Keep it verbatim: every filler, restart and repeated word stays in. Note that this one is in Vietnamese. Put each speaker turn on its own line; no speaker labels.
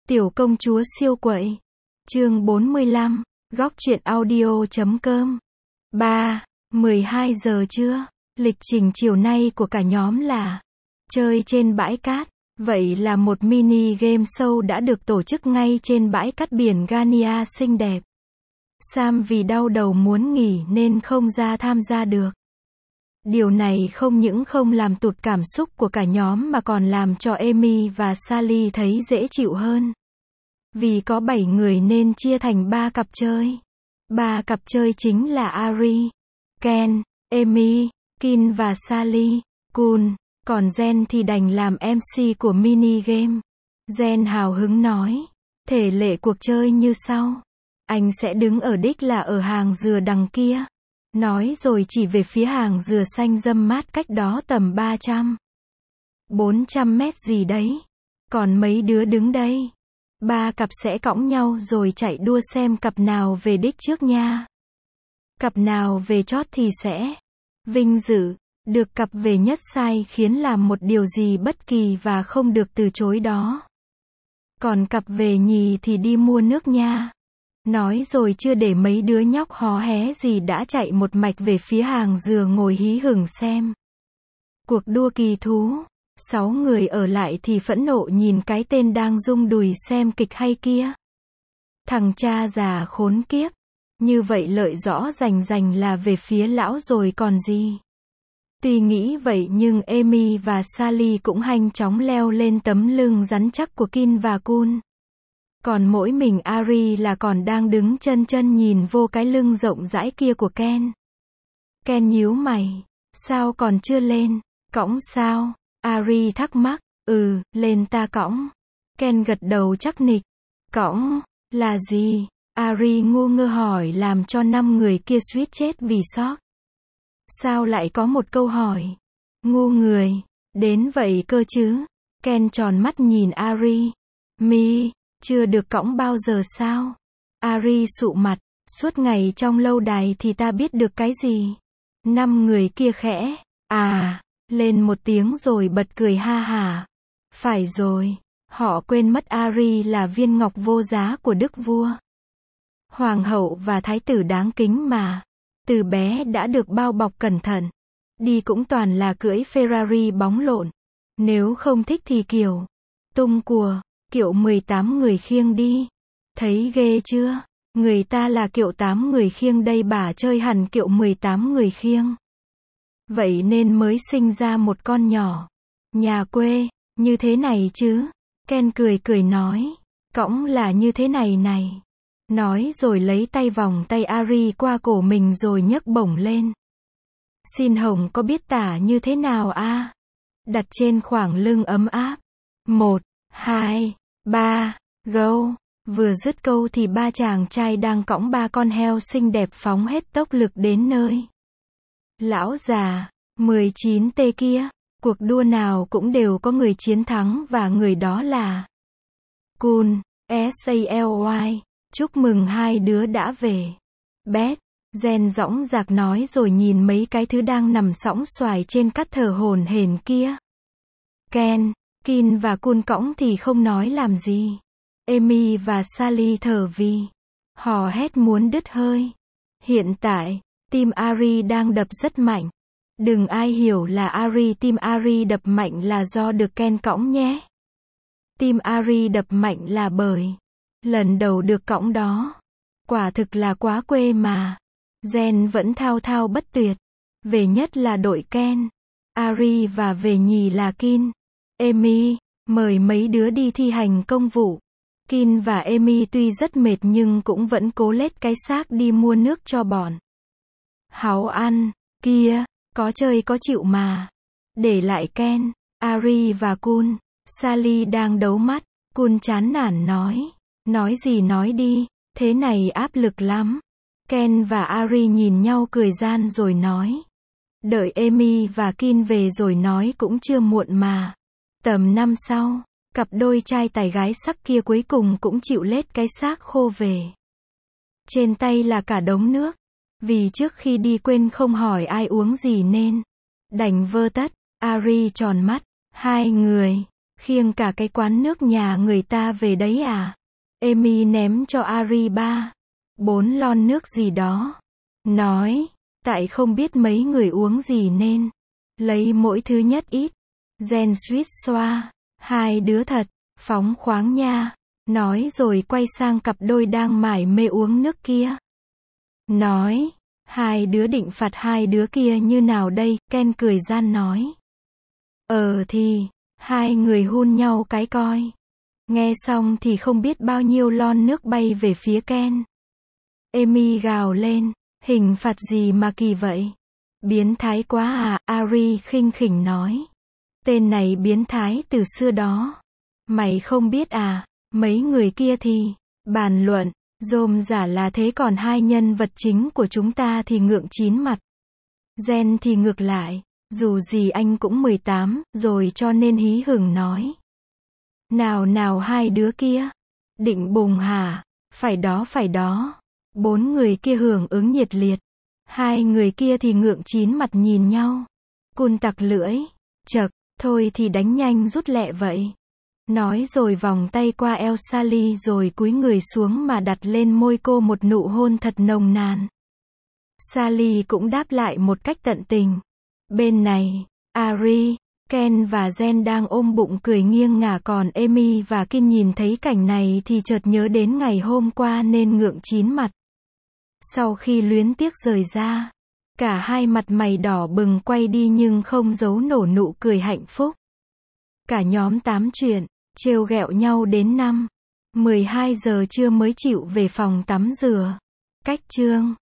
Tiểu công chúa siêu quậy. Chương bốn mươi lăm, góc truyện audio chấm com. ba. mười hai giờ trưa. Lịch trình chiều nay của cả nhóm là chơi trên bãi cát. Vậy là một mini game show đã được tổ chức ngay trên bãi cát biển Gania xinh đẹp. Sam vì đau đầu muốn nghỉ nên không ra tham gia được. Điều này không những không làm tụt cảm xúc của cả nhóm mà còn làm cho Amy và Sally thấy dễ chịu hơn. Vì có bảy người nên chia thành ba cặp chơi. Ba cặp chơi chính là Ari, Ken, Amy, Kin và Sally. Cool. Còn Jen thì đành làm em xê của mini game. Jen hào hứng nói, thể lệ cuộc chơi như sau. Anh sẽ đứng ở đích là ở hàng dừa đằng kia. Nói rồi chỉ về phía hàng dừa xanh râm mát cách đó tầm ba trăm, bốn trăm mét gì đấy. Còn mấy đứa đứng đây. Ba cặp sẽ cõng nhau rồi chạy đua xem cặp nào về đích trước nha. Cặp nào về chót thì sẽ vinh dự được cặp về nhất sai khiến làm một điều gì bất kỳ và không được từ chối đó. Còn cặp về nhì thì đi mua nước nha. Nói rồi chưa để mấy đứa nhóc hó hé gì đã chạy một mạch về phía hàng dừa ngồi hí hửng xem cuộc đua kỳ thú. Sáu người ở lại thì phẫn nộ nhìn cái tên đang rung đùi xem kịch hay kia. Thằng cha già khốn kiếp. Như vậy lợi rõ rành rành là về phía lão rồi còn gì. Tuy nghĩ vậy nhưng Amy và Sally cũng nhanh chóng leo lên tấm lưng rắn chắc của Kin và Kun. Còn mỗi mình Ari là còn đang đứng chân chân nhìn vô cái lưng rộng rãi kia của Ken. Ken nhíu mày. Sao còn chưa lên? Cõng sao? Ari thắc mắc. Ừ, lên ta cõng. Ken gật đầu chắc nịch. Cõng? Là gì? Ari ngu ngơ hỏi làm cho năm người kia suýt chết vì sốc. Sao lại có một câu hỏi? Ngu người. Đến vậy cơ chứ? Ken tròn mắt nhìn Ari. Mi, chưa được cõng bao giờ sao? Ari sụ mặt. Suốt ngày trong lâu đài thì ta biết được cái gì? Năm người kia khẽ. À. Lên một tiếng rồi bật cười ha hả. Phải rồi, họ quên mất Ari là viên ngọc vô giá của đức vua. Hoàng hậu và thái tử đáng kính mà. Từ bé đã được bao bọc cẩn thận. Đi cũng toàn là cưỡi Ferrari bóng lộn. Nếu không thích thì kiểu tung cùa, kiệu mười tám người khiêng đi. Thấy ghê chưa? Người ta là kiệu tám người khiêng đây bà chơi hẳn kiệu mười tám người khiêng. Vậy nên mới sinh ra một con nhỏ. Nhà quê, như thế này chứ. Ken cười cười nói. Cõng là như thế này này. Nói rồi lấy tay vòng tay Ari qua cổ mình rồi nhấc bổng lên. Xin Hồng có biết tả như thế nào a? À? Đặt trên khoảng lưng ấm áp. Một, hai, ba, go. Vừa dứt câu thì ba chàng trai đang cõng ba con heo xinh đẹp phóng hết tốc lực đến nơi. Lão già, mười chín tê kia, cuộc đua nào cũng đều có người chiến thắng và người đó là Kun, Sally. Chúc mừng hai đứa đã về. Beth, Jen dõng dạc nói rồi nhìn mấy cái thứ đang nằm sõng xoài trên cát thở hổn hển kia. Ken, Kin và Kun cõng thì không nói làm gì. Amy và Sally thở vì hò hét muốn đứt hơi. Hiện tại, tim Ari đang đập rất mạnh. Đừng ai hiểu là Ari tim Ari đập mạnh là do được Ken cõng nhé. Tim Ari đập mạnh là bởi lần đầu được cõng đó. Quả thực là quá quê mà. Jen vẫn thao thao bất tuyệt. Về nhất là đội Ken, Ari và về nhì là Kin. Amy, mời mấy đứa đi thi hành công vụ. Kin và Amy tuy rất mệt nhưng cũng vẫn cố lết cái xác đi mua nước cho bọn háu ăn. Kia, có chơi có chịu mà. Để lại Ken, Ari và Kun. Sally đang đấu mắt. Kun chán nản nói. Nói gì nói đi, thế này áp lực lắm. Ken và Ari nhìn nhau cười gian rồi nói. Đợi Amy và Kin về rồi nói cũng chưa muộn mà. Tầm năm sau, cặp đôi trai tài gái sắc kia cuối cùng cũng chịu lết cái xác khô về. Trên tay là cả đống nước. Vì trước khi đi quên không hỏi ai uống gì nên đành vơ tất. Ari tròn mắt. Hai người Khiêng cả cái quán nước nhà người ta về đấy à? Amy ném cho Ari ba, bốn lon nước gì đó. Nói, tại không biết mấy người uống gì nên lấy mỗi thứ nhất ít. Jen suýt xoa, hai đứa thật phóng khoáng nha. Nói rồi quay sang cặp đôi đang mải mê uống nước kia. Nói, hai đứa định phạt hai đứa kia như nào đây? Ken cười gian nói. Ờ thì, hai người hun nhau cái coi. Nghe xong thì không biết bao nhiêu lon nước bay về phía Ken. Amy gào lên, hình phạt gì mà kỳ vậy? Biến thái quá à, Ari khinh khỉnh nói. Tên này biến thái từ xưa đó. Mày không biết à, mấy người kia thì bàn luận, rôm giả là thế còn hai nhân vật chính của chúng ta thì ngượng chín mặt. Jen thì ngược lại, dù gì anh cũng mười tám rồi cho nên hí hửng nói. Nào nào hai đứa kia, định bùng hả? Phải đó phải đó. Bốn người kia hưởng ứng nhiệt liệt. Hai người kia thì ngượng chín mặt nhìn nhau. Cun tặc lưỡi, chậc, thôi thì đánh nhanh rút lẹ vậy. Nói rồi vòng tay qua eo Sally rồi cúi người xuống mà đặt lên môi cô một nụ hôn thật nồng nàn. Sally cũng đáp lại một cách tận tình. Bên này, Ari, Ken và Jen đang ôm bụng cười nghiêng ngả còn Amy và Kin nhìn thấy cảnh này thì chợt nhớ đến ngày hôm qua nên ngượng chín mặt. Sau khi luyến tiếc rời ra, cả hai mặt mày đỏ bừng quay đi nhưng không giấu nổi nụ cười hạnh phúc. Cả nhóm tám chuyện, trêu ghẹo nhau đến năm, mười hai giờ trưa mới chịu về phòng tắm rửa. Cách chương